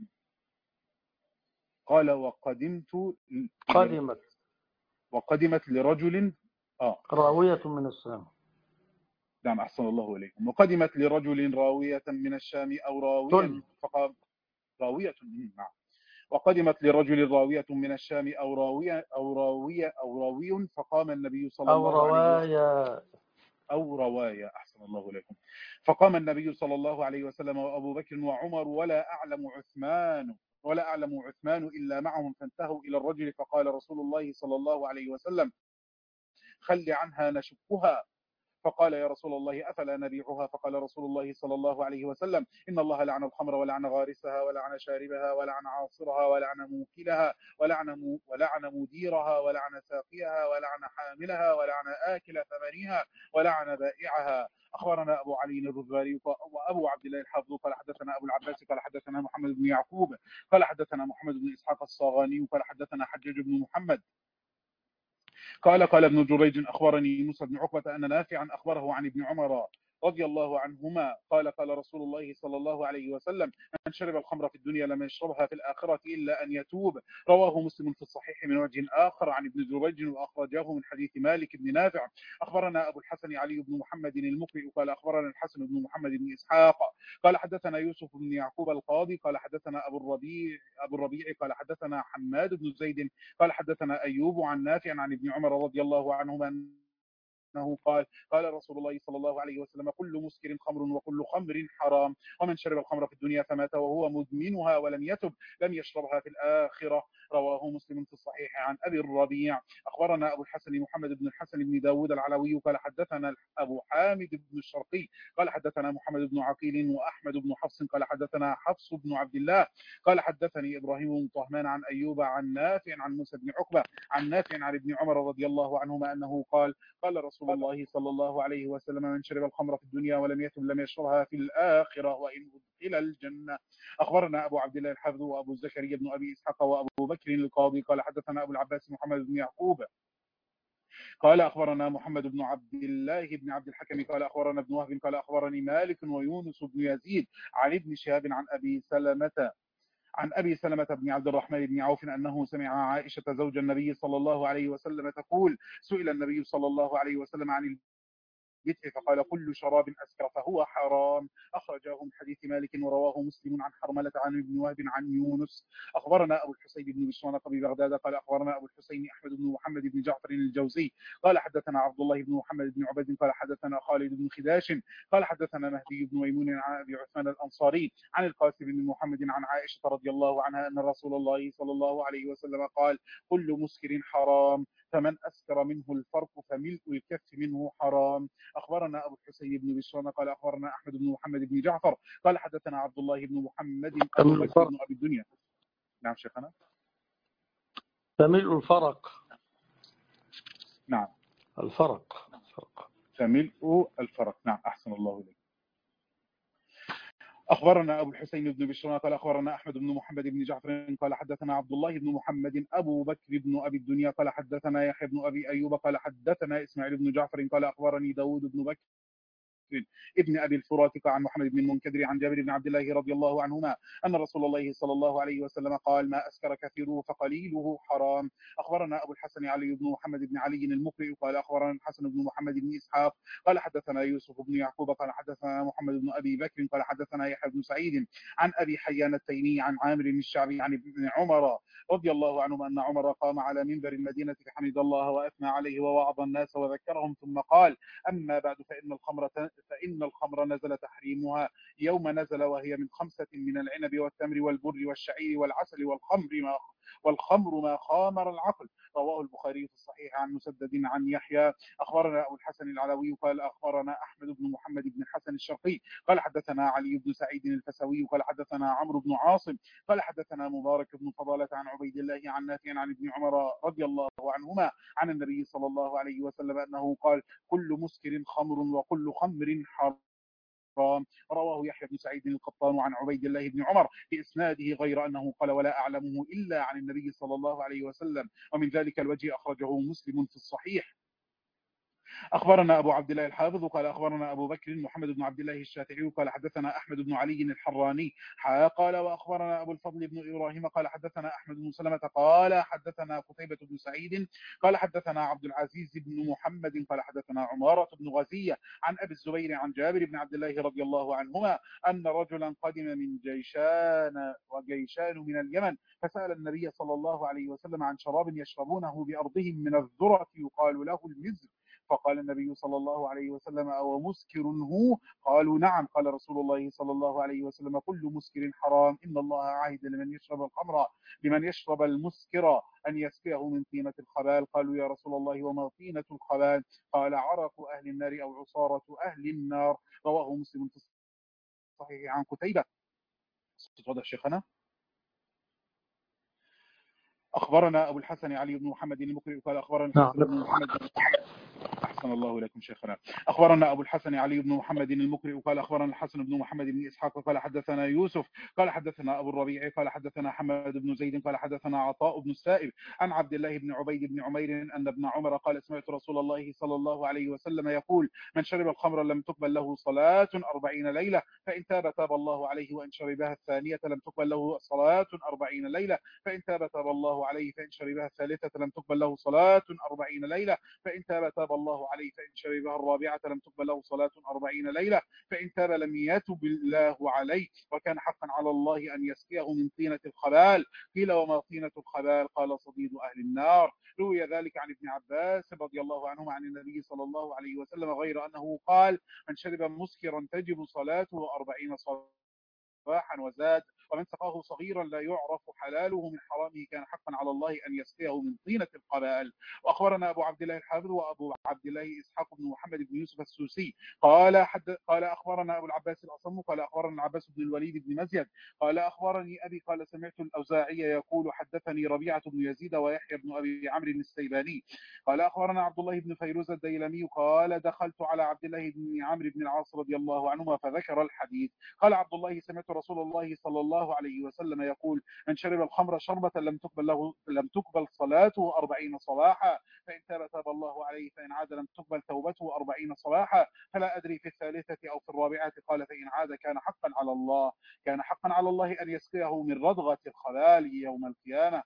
قال وقدمت قدمت وقدمت لرجل آه راوية من الشام. نعم أحسن الله إليكم. وقدمت لرجل راوية من الشام أو راويا فقام راوية نعم وقدمت لرجل راوية من الشام أو راوية أو راوية أو راوي فقام النبي صلى أو الله عليه وسلم رواية أو رواية أحسن الله إليكم. فقام النبي صلى الله عليه وسلم وأبو بكر وعمر ولا أعلم عثمان ولا أعلم عثمان إلا معهم فانتهوا إلى الرجل فقال رسول الله صلى الله عليه وسلم خل عنها نشكها فقال يا رسول الله أفلا نبيعها فقال رسول الله صلى الله عليه وسلم إن الله لعن الخمر ولعن غارسها ولعن شاربها ولعن عاصرها ولعن موكلها ولعن, ولعن مديرها ولعن ساقيها ولعن حاملها ولعن آكل ثمنها ولعن بائعها. أخبرنا أبو علي الرزاري وأبو عبد الله الحافظ قال حدثنا أبو العباس قال حدثنا محمد بن يعقوب قال حدثنا محمد بن إسحاق الصاغاني قال حدثنا حجاج بن محمد قال قال ابن جريج أخبرني موسى بن عقبة أن نافعا أخبره عن ابن عمر رضي الله عنهما قال قال رسول الله صلى الله عليه وسلم من شرب الخمر في الدنيا لم يشربها في الآخرة إلا أن يتوب. رواه مسلم في الصحيح من وجه آخر عن ابن جريج وأخرجاه من حديث مالك بن نافع. أخبرنا أبو الحسن علي بن محمد المقرئ قال أخبرنا الحسن بن محمد بن إسحاق قال حدثنا يوسف بن يعقوب القاضي قال حدثنا أبو الربيع أبو الربيع قال حدثنا حماد بن زيد قال حدثنا أيوب عن نافع عن ابن عمر رضي الله عنهما أنه قال قال رسول الله صلى الله عليه وسلم كل مسكر خمر وكل خمر حرام ومن شرب الخمر في الدنيا فمات وهو مدمنها ولم يتب لم يشربها في الآخرة. رواه مسلم في الصحيح عن أبي الربيع. أخبرنا أبو الحسن محمد بن الحسن بن داود العلوي قال حدثنا أبو حامد بن الشرقي قال حدثنا محمد بن عقيل وأحمد بن حفص قال حدثنا حفص بن عبد الله قال حدثني إبراهيم بن طهمان عن أيوب عن نافع عن موسى بن عقبة عن نافع عن ابن عمر رضي الله عنهما أنه قال قال رسول الله صلى الله عليه وسلم من شرب الخمر في الدنيا ولم يتب لم يشربها في الآخرة وإن أدخل الجنة. أخبرنا أبو عبد الله الحافظ وأبو زكريا بن أبي إسحاق وأبو بكر القاضي قال حدثنا أبو العباس محمد بن يعقوب قال أخبرنا محمد بن عبد الله بن عبد الحكم قال أخبرنا ابن وهب قال أخبرني مالك ويونس بن يزيد عن ابن شهاب عن أبي سلمة عن أبي سلمة بن عبد الرحمن بن عوف أنه سمع عائشة زوج النبي صلى الله عليه وسلم تقول سئل النبي صلى الله عليه وسلم عن البدع فقال كل شراب أسكر فهو حرام. أخرجاه من حديث مالك ورواه مسلم عن حرملة عن ابن وهب عن يونس. أخبرنا أبو الحسين بن بشران ببغداد قال أخبرنا أبو الحسين أحمد بن محمد بن جعفر الجوزي قال حدثنا عبد الله بن محمد بن عبيد قال حدثنا خالد بن خداش قال حدثنا مهدي بن ميمون عن أبي عثمان الأنصاري عن القاسم بن محمد عن عائشة رضي الله عنها أن رسول الله صلى الله عليه وسلم قال كل مسكر حرام فمن أسكر منه الفرق فملء الكف منه حرام. أخبرنا أبو الحسين بن بشران قال أخبرنا أحمد بن محمد بن جعفر قال حدثنا عبد الله بن محمد أبو بكر بن أبي الدنيا. نعم شيخنا. فملء الفرق. نعم الفرق فرق. فملء الفرق. نعم أحسن الله إليك. أخبرنا أبو الحسين بن بشران قال أخبرنا أحمد بن محمد بن جعفر قال حدثنا عبد الله بن محمد أبو بكر بن أبي الدنيا قال حدثنا يحيى بن أبي أيوب قال حدثنا إسماعيل بن جعفر قال أخبرني داود بن بكر ابن أبي الفراتك عن محمد بن المنكدر عن جابر بن عبد الله رضي الله عنهما أن رسول الله صلى الله عليه وسلم قال: ما أسكر كثيره فقليله حرام. أخبرنا أبو الحسن علي بن محمد بن علي المقرئ قال أخبرنا الحسن بن محمد بن إسحاق قال حدثنا يوسف بن يعقوب قال حدثنا محمد بن أبي بكر قال حدثنا يحيى بن سعيد عن أبي حيان التيمي عن عامر الشعبي عن ابن عمر رضي الله عنهما أن عمر قام على منبر المدينة فحمد الله وأثنى عليه ووعظ الناس وذكرهم ثم قال: أما بعد فإن الخمر فإن الخمر نزل تحريمها يوم نزل، وهي من خمسة من العنب والتمر والبر والشعير والعسل والخمر ما والخمر ما خامر العقل. رواه البخاري في الصحيح عن مسدد عن يحيى. أخبرنا أبو الحسن العلوي قال أخبرنا أحمد بن محمد بن الحسن الشرقي قال حدثنا علي بن سعيد الفسوي قال حدثنا عمرو بن عاصم قال حدثنا مبارك بن فضالة عن عبيد الله عن نافع عن ابن عمر رضي الله عنهما عن النبي صلى الله عليه وسلم أنه قال: كل مسكر خمر وكل خمر حرام. رواه يحيى بن سعيد القطان عن عبيد الله بن عمر بإسناده غير أنه قال: ولا أعلمه إلا عن النبي صلى الله عليه وسلم. ومن ذلك الوجه أخرجه مسلم في الصحيح. أخبرنا أبو عبد الله الحافظ قال أخبرنا أبو بكر محمد بن عبد الله الشافعي قال حدثنا أحمد بن علي الحراني قال وأخبرنا أبو الفضل بن إبراهيم قال حدثنا أحمد بن سلمة قال حدثنا قتيبة بن سعيد قال حدثنا عبد العزيز بن محمد قال حدثنا عمارة بن غزية عن أبي الزبير عن جابر بن عبد الله رضي الله عنهما أن رجلا قدم من جيشان وجيشان من اليمن فسأل النبي صلى الله عليه وسلم عن شراب يشربونه بأرضهم من الذرة يقال له المزر، فقال النبي صلى الله عليه وسلم: أو مسكر هو؟ قالوا: نعم. قال رسول الله صلى الله عليه وسلم: كل مسكر حرام. إن الله عاهد لمن يشرب الخمر لمن يشرب المسكر أن يسقيه من طينة الخبال. قالوا: يا رسول الله وما طينة الخبال؟ قال: عرق أهل النار أو عصارة أهل النار. رواه مسلم في الصحيح عن قتيبة. واضح شيخنا؟ أخبرنا أبو الحسن علي بن محمد المقرئ قال أخبرنا الحسن بن محمد. أحسن الله إليكم شيخنا. أخبرنا أبو الحسن علي بن محمد المقرئ قال أخبرنا الحسن بن محمد بن إسحاق قال حدثنا يوسف قال حدثنا أبو الربيع قال حدثنا حماد بن زيد قال حدثنا عطاء بن السائب عن عبد الله بن عبيد بن عمير أن ابن عمر قال: سمعت رسول الله صلى الله عليه وسلم يقول: من شرب الخمر لم تقبل له صلاة أربعين ليلة، فإن تاب تاب الله عليه، وإن شربها الثانية لم تقبل له صلاة أربعين ليلة، فإن تاب تاب الله عليه، فإن شربها الثالثة لم تقبل له صلاة أربعين ليلة، فإن تاب تاب الله عليه، فإن شربها الرابعة لم تقبل له صلاة أربعين ليلة، فإن تاب لم يتب الله عليه، وكان حقا على الله أن يسقيه من طينة الخبال. قيل: وما طينة الخبال؟ قال: صديد أهل النار. روي ذلك عن ابن عباس رضي الله عنهما عن النبي صلى الله عليه وسلم غير أنه قال: من شرب مسكرا تجب صلاته أربعين صباحا. وزاد: ومن سقاه صغيرا لا يعرف حلاله من حرامه كان حقا على الله أن يسقيه من طينة القبائل. وأخبرنا أبو عبد الله الحافظ وأبو عبد الله إسحاق بن محمد بن يوسف السوسي قال حد قال أخبرنا أبو العباس الأصم قال أخبرنا العباس بن الوليد بن مزيد قال أخبرني أبي قال: سمعت الأوزاعي يقول: حدثني ربيعة بن يزيد ويحيى بن أبي عمرو السيباني قال أخبرنا عبد الله بن فيروز الديلمي قال: دخلت على عبد الله بن عمرو بن العاص رضي الله عنهما فذكر الحديث. قال عبد الله: سمعت رسول الله صلى الله عليه وسلم يقول: من شرب الخمر شربة لم تقبل له لم تقبل صلاته أربعين صباحا، فإن تاب تاب الله عليه، فإن عاد لم تقبل توبته أربعين صباحا، فلا أدري في الثالثة أو في الرابعة. قال: فإن عاد كان حقا على الله كان حقا على الله أن يسقيه من ردغة الخبال يوم القيامة.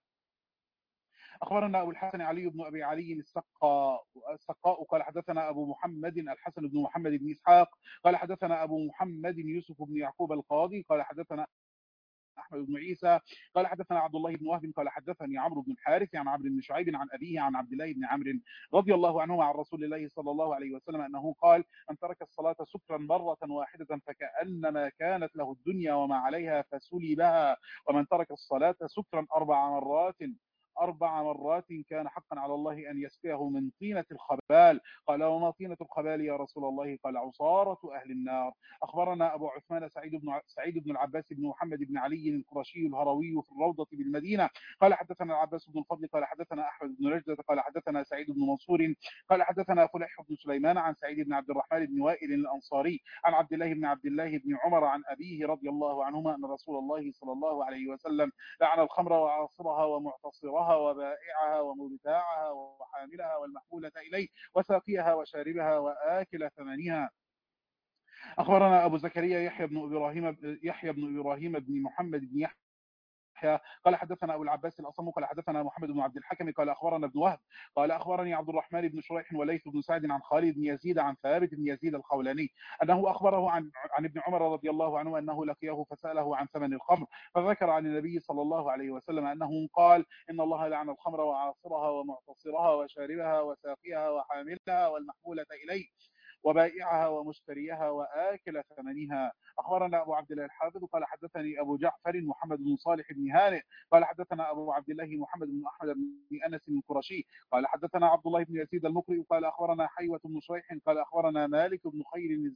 أخبرنا أبو الحسن علي بن أبي علي السقاء السقاء قال حدثنا أبو محمد الحسن بن محمد بن إسحاق قال حدثنا أبو محمد يوسف بن يعقوب القاضي قال حدثنا أحمد بن عيسى قال حدثنا عبد الله بن وهب قال حدثني عمرو بن الحارث عن عمرو بن شعيب عن أبيه عن عبد الله بن عمرو رضي الله عنه عن رسول الله صلى الله عليه وسلم أنه قال: من ترك الصلاة سكرا مرة واحدة فكأنما كانت له الدنيا وما عليها فسلبها، ومن ترك الصلاة سكرا أربع مرات أربع مرات كان حقا على الله أن يسقيه من طينة الخبال. قال: وما طينة الخبال يا رسول الله؟ قال: عصارة أهل النار. أخبرنا أبو عثمان سعيد بن سعيد بن العباس بن محمد بن علي القرشي الهروي في الروضة بالمدينة قال حدثنا العباس بن الفضل قال حدثنا أحمد بن رجلة قال حدثنا سعيد بن منصور قال حدثنا فلح بن سليمان عن سعيد بن عبد الرحمن بن وائل الأنصاري عن عبد الله بن عبد الله بن عمر عن أبيه رضي الله عنهما أن رسول الله صلى الله عليه وسلم لعن الخمر وعاصرها ومعتصرها وبائعها ومبتاعها وحاملها والمحمولة إليه وساقيها وشاربها وآكل ثمنها. أخبرنا أبو زكريا يحيى بن إبراهيم يحيى بن إبراهيم بن محمد بن يحيى قال حدثنا أبو العباس الأصم قال حدثنا محمد بن عبد الحكم قال أخبرنا ابن وهب قال أخبرني عبد الرحمن بن شريح وليث بن سعد عن خالد بن يزيد عن ثابت بن يزيد الخولاني أنه أخبره عن عن ابن عمر رضي الله عنه أنه لقيه فسأله عن ثمن الخمر فذكر عن النبي صلى الله عليه وسلم أنه قال إن الله لعن الخمر وعاصرها ومعتصرها وشاربها وساقيها وحاملها والمحمولة إليه وبائعها ومشتريها وآكل ثمنها. أخبرنا أبو عبد الله الحافظ قال حدثني أبو جعفر محمد بن صالح بن هانئ قال حدثنا أبو عبد الله محمد بن أحمد بن أنس القرشي قال حدثنا عبد الله بن يزيد المقري قال أخبرنا حيوة بن شريح قال أخبرنا مالك بن خير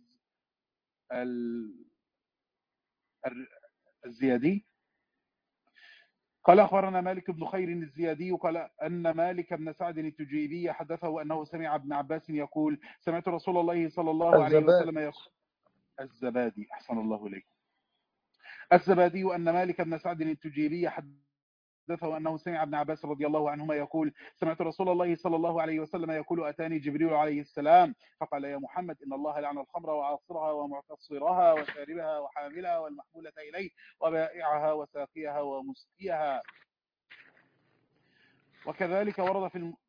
الزيادي قال أخبرنا مالك بن خير الزيادي قال أن مالك بن سعد التجيبي حدثه أنه سمع ابن عباس يقول سمعت رسول الله صلى الله عليه وسلم يقول الزبادي أحسن الله إليكم الزبادي أن مالك بن سعد التجيبي حدثه أنه سمع ابن عباس رضي الله عنهما يقول سمعت رسول الله صلى الله عليه وسلم يقول أتاني جبريل عليه السلام فقال يا محمد إن الله لعن الخمر وعاصرها ومعتصرها وشاربها وحاملها والمحمولة إليه وبائعها وساقيها ومسقيها. وكذلك ورد في الم...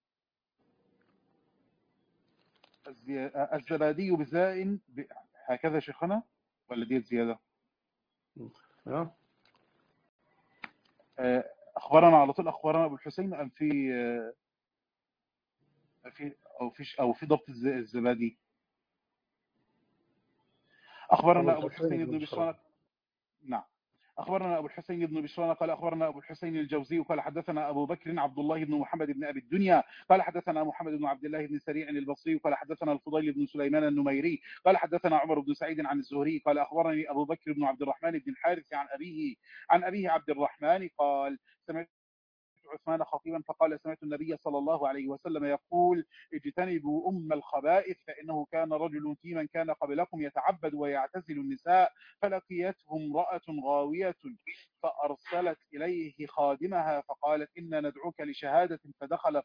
الزبادي بزاء ب... هكذا شيخنا ولا دي زيادة؟ أخبرنا على طول أخبرنا أبو الحسين أم في في أو في أو في ضبط الزبادي؟ أخبرنا أبو الحسين بن بشران نعم أخبرنا أبو الحسين بن بشران قال أخبرنا أبو الحسين الجوزي قال حدثنا أبو بكر عبد الله بن محمد بن أبي الدنيا قال حدثنا محمد بن عبد الله بن سريع البصري قال حدثنا الفضيل بن سليمان النميري قال حدثنا عمر بن سعيد عن الزهري قال أخبرني أبو بكر بن عبد الرحمن بن الحارث عن أبيه عن أبيه عبد الرحمن قال سمعت عثمان خطيبا فقال سمعت النبي صلى الله عليه وسلم يقول اجتنبوا أم الخبائث فإنه كان رجل في من كان قبلكم يتعبد ويعتزل النساء فلقيته امرأة غاوية فأرسلت إليه خادمها فقالت إنا ندعوك لشهادة فدخل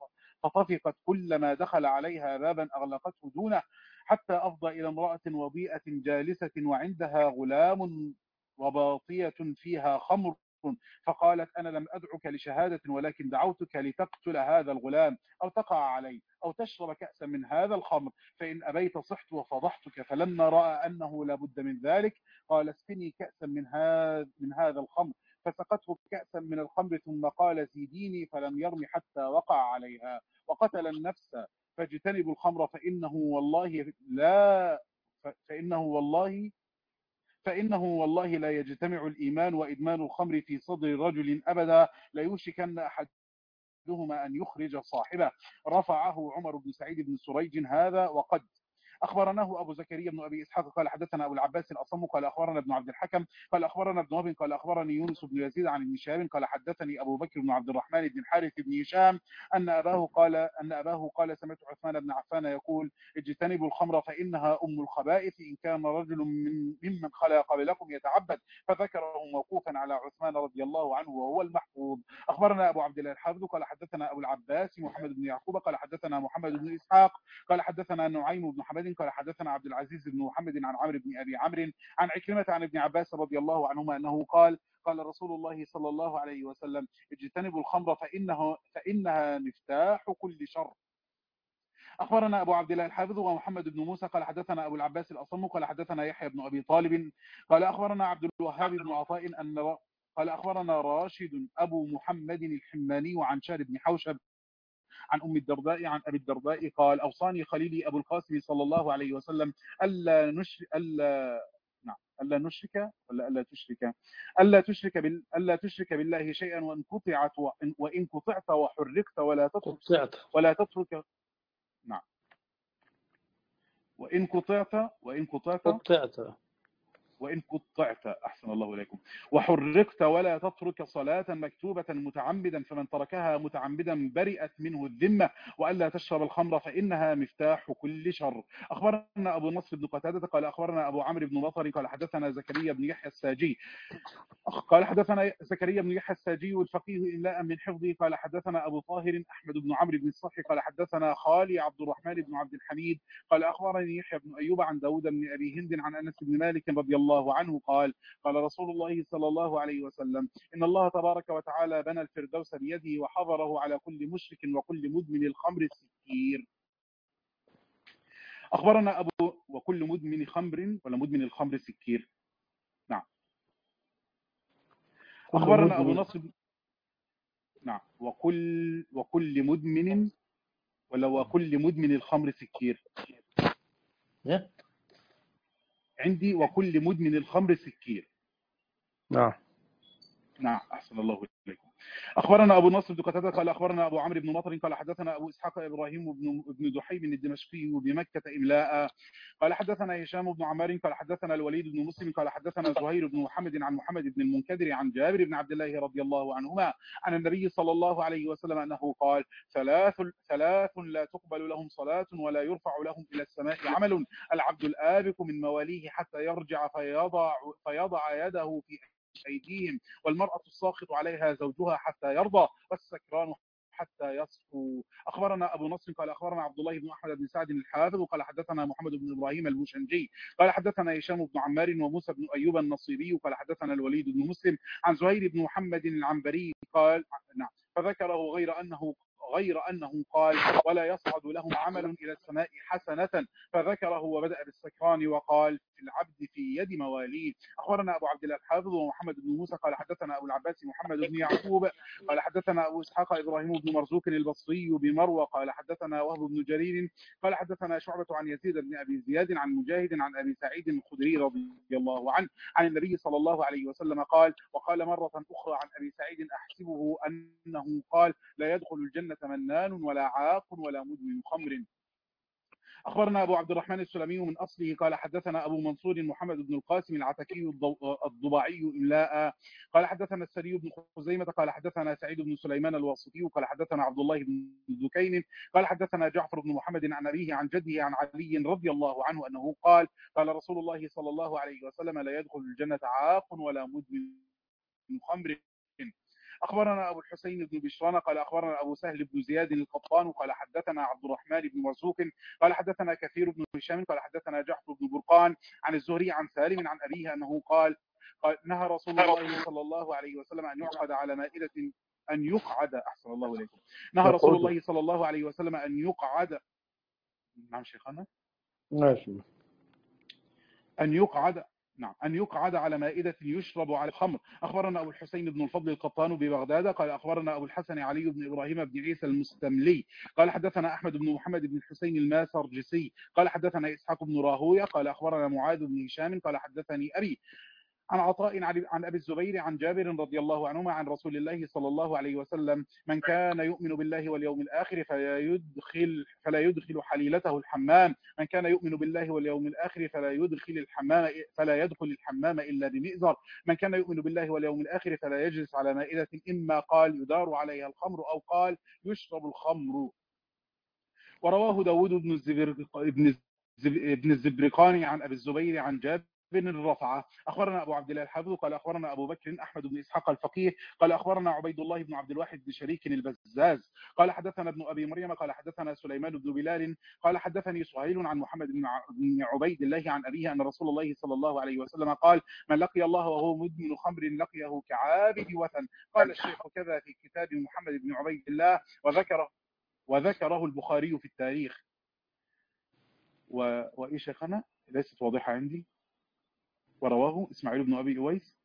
فطفقت كلما دخل عليها بابا أغلقته دونه حتى أفضى إلى امرأة وضيئة جالسة وعندها غلام وباطية فيها خمر فقالت أنا لم أدعك لشهادة ولكن دعوتك لتقتل هذا الغلام أو تقع عليه أو تشرب كأسا من هذا الخمر فإن أبيت صحت وفضحتك فلما رأى أنه لابد من ذلك قال اسقني كأسا من هذا من هذا الخمر فسقته كأسا من الخمر ثم قال زيديني فلم يرم حتى وقع عليها وقتل النفس فاجتنبوا الخمر فإنه والله لا فإنه والله فإنه والله لا يجتمع الإيمان وإدمان الخمر في صدر رجل أبدا لا يوشكن أحدهما أن يخرج صاحبه. رفعه عمر بن سعيد بن سريج هذا وقد أخبرناه أبو زكريا بن أبي إسحاق قال حدثنا أبو العباس الأصم قال أخبرنا ابن عبد الحكم قال أخبرنا ابن وهب قال أخبرني يونس بن يزيد عن ابن شهاب قال حدثني أبو بكر بن عبد الرحمن بن الحارث بن هشام أن أباه قال أن أباه قال سمعت عثمان بن عفان يقول اجتنبوا الخمر فإنها أم الخبائث إن كان رجل من ممن خلا قبلكم يتعبد فذكره موقوفا على عثمان رضي الله عنه وهو المحفوظ. أخبرنا أبو عبد الله الحافظ قال حدثنا أبو العباس محمد بن يعقوب قال حدثنا محمد بن إسحاق قال حدثنا نعيم بن حمد قال حدثنا عبد العزيز بن محمد عن عمرو بن أبي عمرو عن عكرمة عن ابن عباس رضي الله عنهما أنه قال قال رسول الله صلى الله عليه وسلم اجتنبوا الخمر فإنه فإنها مفتاح كل شر. أخبرنا أبو عبد الله الحافظ ومحمد بن موسى قال حدثنا أبو العباس الأصم قال حدثنا يحيى بن أبي طالب قال أخبرنا عبد الوهاب بن عطاء أن قال أخبرنا راشد أبو محمد الحماني عن شار بن حوشب عن أم الدرداء عن أبي الدرداء قال أوصاني خليلي أبو القاسم صلى الله عليه وسلم ألا نشرك ألا نعم ألا نشرك ولا ألا تشرك ألا تشرك بال ألا تشرك بالله شيئا وإن قطعت وإن قطعت وحرقت ولا تترك ولا تترك نعم وإن قطعت وإن قطعت قطعت وإن قطعت أحسن الله إليكم وحرقت ولا تترك صلاة مكتوبة متعمدا فمن تركها متعمدا برئت منه الذمة وألا تشرب الخمر فإنها مفتاح كل شر. أخبرنا أبو نصر بن قتادة قال أخبرنا أبو عمرو بن مطر قال حدثنا زكريا بن يحيى الساجي قال حدثنا زكريا بن يحيى الساجي الفقيه إملاء من حفظه قال حدثنا أبو طاهر أحمد بن عمرو بن الصحي قال حدثنا خالي عبد الرحمن بن عبد الحميد قال أخبرني يحيى بن أيوب عن داود بن أبي هند عن أنس بن مالك رضي الله عنه قال قال رسول الله صلى الله عليه وسلم إن الله تبارك وتعالى بنى الفردوس بيده وحضره على كل مشرك وكل مدمن الخمر السكير. أخبرنا أبو وكل مدمن خمر ولا مدمن الخمر سكير. نعم. أخبرنا أبو نصر نعم وكل وكل مدمن ولا وكل مدمن الخمر سكير عندي وكل مدمن الخمر سكير. نعم نعم أحسن الله إليكم. أخبرنا أبو نصر بن قتادة قال أخبرنا أبو عمرو بن مطر قال حدثنا أبو إسحاق إبراهيم بن بن دحيم الدمشقي بمكة إملاء قال حدثنا هشام بن عمار قال حدثنا الوليد بن مسلم قال حدثنا زهير بن محمد عن محمد بن المنكدر عن جابر بن عبد الله رضي الله عنهما عن النبي صلى الله عليه وسلم أنه قال ثلاث ثلاث لا تقبل لهم صلاة ولا يرفع لهم إلى السماء عمل العبد الآبك من مواليه حتى يرجع فيضع فيضع يده في أيديهم والمرأة الساخط عليها زوجها حتى يرضى والسكران حتى يصفو. أخبرنا أبو نصر قال أخبرنا عبد الله بن أحمد بن سعد الحافظ قال حدثنا محمد بن إبراهيم البوشنجي قال حدثنا هشام بن عمار وموسى بن أيوب النصيري قال حدثنا الوليد بن مسلم عن زهير بن محمد العنبري قال نعم فذكره غير أنه غير أنه قال ولا يصعد لهم عمل إلى السماء حسنة فذكره وبدأ بالسكران وقال في العبد في يد مواليه. أخبرنا أبو عبد الله الحافظ ومحمد بن موسى قال حدثنا أبو العباس محمد بن يعقوب قال حدثنا أبو إسحاق إبراهيم بن مرزوق البصري بمروى قال حدثنا وهب بن جرير قال حدثنا شعبة عن يزيد بن أبي زياد عن مجاهد عن أبي سعيد الخدري رضي الله عنه عن النبي صلى الله عليه وسلم قال وقال مرة أخرى عن أبي سعيد أحسبه أنه قال لا يدخل الجنة منان ولا عاق ولا مدمن خمر. أخبرنا أبو عبد الرحمن السلمي من أصله قال حدثنا أبو منصور محمد بن القاسم العتكي الضبعي إملاء قال حدثنا السري بن خزيمة قال حدثنا سعيد بن سليمان الواسطي قال حدثنا عبد الله بن ذكين قال حدثنا جعفر بن محمد عن أبيه عن جده عن علي رضي الله عنه أنه قال قال رسول الله صلى الله عليه وسلم لا يدخل الجنة عاق ولا مدمن خمر. أخبرنا أبو الحسين بن بشران قال أخبرنا أبو سهل بن زياد القطان قال حدثنا عبد الرحمن بن مرزوق قال حدثنا كثير بن هشام قال حدثنا جعفر بن برقان عن الزهري عن سالم عن أبيه أنه قال قال نهى رسول الله صلى الله عليه وسلم أن يعقد على مائدة أن يقعد أحسن الله إليكم نهى رسول الله صلى الله عليه وسلم أن يقعد نعم شيخنا ماشي أن يقعد نعم أن يقعد على مائدة يشرب على الخمر. أخبرنا أبو الحسين بن الفضل القطان ببغداد قال أخبرنا أبو الحسن علي بن إبراهيم بن عيسى المستملي قال حدثنا أحمد بن محمد بن الحسين الماسرجسي قال حدثنا إسحاق بن راهوية قال أخبرنا معاذ بن هشام قال حدثني أبي عن عطاء عن أبي الزبير عن جابر رضي الله عنهما عن رسول الله صلى الله عليه وسلم من كان يؤمن بالله واليوم الآخر فلا يدخل فلا يدخل حليلته الحمام من كان يؤمن بالله واليوم الآخر فلا يدخل الحمام فلا يدخل الحمام إلا بمئزر من كان يؤمن بالله واليوم الآخر فلا يجلس على مائدة إما قال يدار عليها الخمر أو قال يشرب الخمر. ورواه داود بن الزبرق ابن الزبرقاني عن أبي الزبير عن جابر بن الرفعة. أخبرنا أبو عبد الله الحافظ قال أخبرنا أبو بكر أحمد بن إسحاق الفقيه قال أخبرنا عبيد الله بن عبد الواحد بن شريك البزاز قال حدثنا ابن أبي مريم قال حدثنا سليمان بن بلال قال حدثني سهيل عن محمد بن عبيد الله عن أبيه أن رسول الله صلى الله عليه وسلم قال من لقي الله وهو مدمن خمر لقيه كعابد وثن. قال الشيخ كذا في كتاب محمد بن عبيد الله وذكره وذكره البخاري في التاريخ. و... وإيه شيخنا ليست واضحة عندي. ورواه إسماعيل بن أبي أويس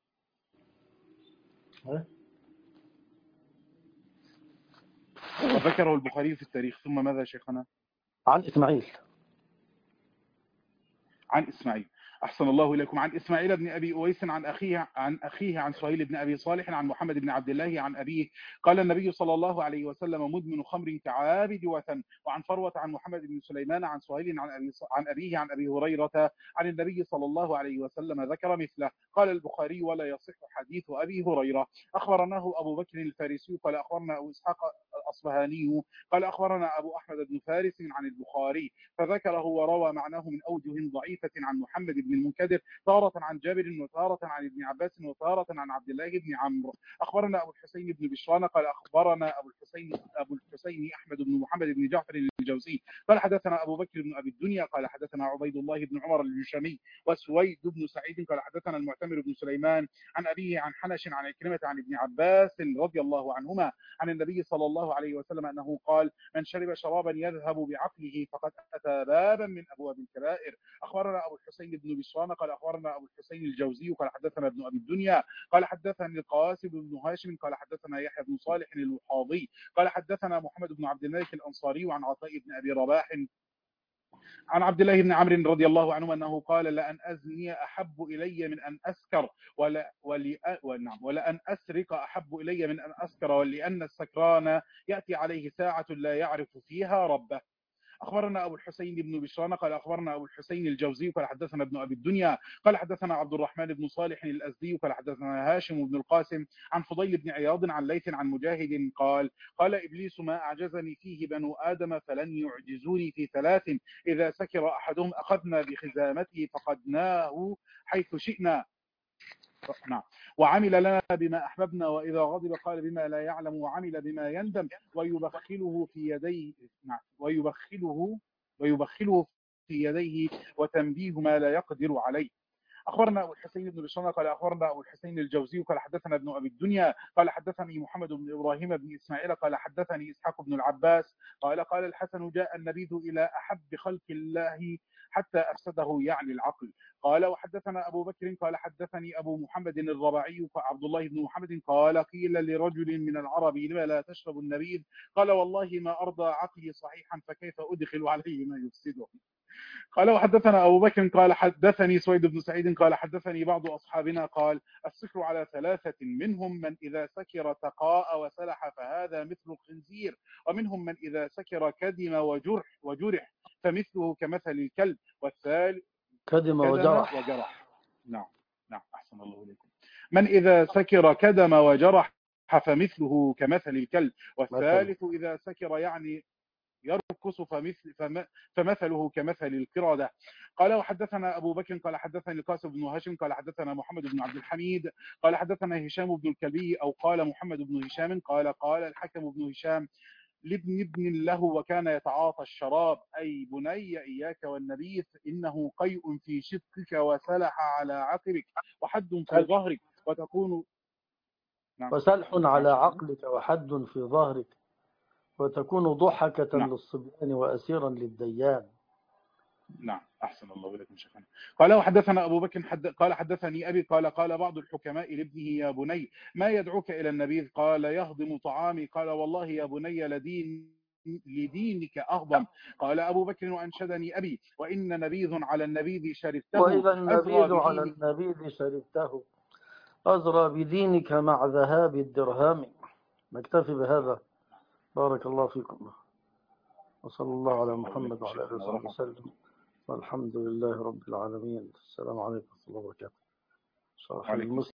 وذكره البخاري في التاريخ. ثم ماذا شيخنا؟ عن إسماعيل عن إسماعيل. أحسن الله إليكم. عن إسماعيل بن أبي أويس عن أخيه عن أخيه عن سهيل بن أبي صالح عن محمد بن عبد الله عن أبيه قال النبي صلى الله عليه وسلم مدمن خمر كعابد وثن. وعن فروة عن محمد بن سليمان عن سهيل عن أبي عن أبيه عن أبي هريرة عن النبي صلى الله عليه وسلم ذكر مثله. قال البخاري ولا يصح حديث أبي هريرة. أخبرناه أبو بكر الفارسي قال أخبرنا أبو إسحاق الأصبهاني قال أخبرنا أبو أحمد بن فارس عن البخاري فذكره وروى معناه من أوجه ضعيفة عن محمد بن المنكدر تارة عن جابر وتارة عن ابن عباس وتارة عن عبد الله بن عمرو. أخبرنا أبو الحسين بن بشران قال أخبرنا أبو الحسين أبو الحسين أحمد بن محمد بن جعفر الجوزي قال حدثنا أبو بكر بن أبي الدنيا قال حدثنا عبيد الله بن عمر الجشمي وسويد بن سعيد قال حدثنا المعتمر بن سليمان عن أبيه عن حنش عن عكرمة عن ابن عباس رضي الله عنهما عن النبي صلى الله عليه وسلم أنه قال من شرب شرابا يذهب بعقله فقد أتى بابا من أبواب الكبائر. أخبرنا أبو الحسين بن بشران قال أخبرنا أبو الحسين الجوزي قال حدثنا ابن أبي الدنيا قال حدثني القاسم بن هاشم قال حدثنا يحيى بن صالح الوحاضي قال حدثنا محمد بن عبد الملك الأنصاري عن عطاء بن أبي رباح عن عبد الله بن عمرو رضي الله عنه أنه قال لأن أزني أحب إلي من أن أسكر ولا ولأ ونعم ولأن أسرق أحب إلي من أن أسكر ولأن السكران يأتي عليه ساعة لا يعرف فيها ربه. أخبرنا أبو الحسين بن بشران قال أخبرنا أبو الحسين الجوزي قال حدثنا ابن أبي الدنيا قال حدثنا عبد الرحمن بن صالح الأزدي قال حدثنا هاشم بن القاسم عن فضيل بن عياض عن ليث عن مجاهد قال قال إبليس ما أعجزني فيه بنو آدم فلن يعجزوني في ثلاث إذا سكر أحدهم أخذنا بخزامته فقدناه حيث شئنا نعم وعمل لنا بما أحببنا وإذا غضب قال بما لا يعلم وعمل بما يندم ويبخله في يديه نعم ويبخله ويبخله في يديه وتنبيه ما لا يقدر عليه. أخبرنا أبو الحسين بن بشران قال أخبرنا أبو الحسين الجوزي قال حدثنا ابن أبي الدنيا قال حدثني محمد بن إبراهيم بن إسماعيل قال حدثني إسحاق بن العباس قال قال الحسن جاء النبيذ إلى أحب خلق الله حتى أفسده يعني العقل. قال وحدثنا أبو بكر قال حدثني أبو محمد الرباعي عبد الله بن محمد قال قيل لرجل من العرب لما لا تشرب النبيذ قال والله ما أرضى عقلي صحيحا فكيف أدخل عليه ما يفسده. قال وحدثنا أبو بكر قال حدثني سويد بن سعيد قال حدثني بعض أصحابنا قال السكر على ثلاثة منهم من إذا سكر تقاء وسلح فهذا مثل الخنزير ومنهم من إذا سكر كدم وجرح وجرح فمثله كمثل الكلب والثالث كدم وجرح وجرح نعم نعم أحسن الله إليكم. من إذا سكر كدم وجرح فمثله كمثل الكلب والثالث إذا سكر يعني يركس فمثل فمثله كمثل القردة. قال وحدثنا أبو بكر قال حدثني القاسم بن هاشم قال حدثنا محمد بن عبد الحميد قال حدثنا هشام بن الكلبي أو قال محمد بن هشام قال قال الحكم بن هشام لابن ابن له وكان يتعاطى الشراب أي بني إياك والنبيذ إنه قيء في شقك وسلح على عقبك وحد في ظهرك وتكون نعم. وسلح على عقلك وحد في ظهرك وتكون ضحكة نعم. للصبيان وأسيرا للديان. نعم أحسن الله إليكم شيخنا. قال وحدثنا أبو بكر حد قال حدثني أبي قال قال بعض الحكماء لابنه يا بني ما يدعوك إلى النبيذ قال يهضم طعامي قال والله يا بني لدين لدينك أهضم. قال أبو بكر وأنشدني أبي وإن نبيذ على النبيذ شربته وإذا النبيذ على النبيذ شربته أزرى بدينك مع ذهاب الدرهم. نكتفي بهذا. بارك الله فيكم وصلى الله على محمد وعلى آله وصحبه وسلم والحمد لله رب العالمين. السلام عليكم ورحمة الله وبركاته. شرح المسلم.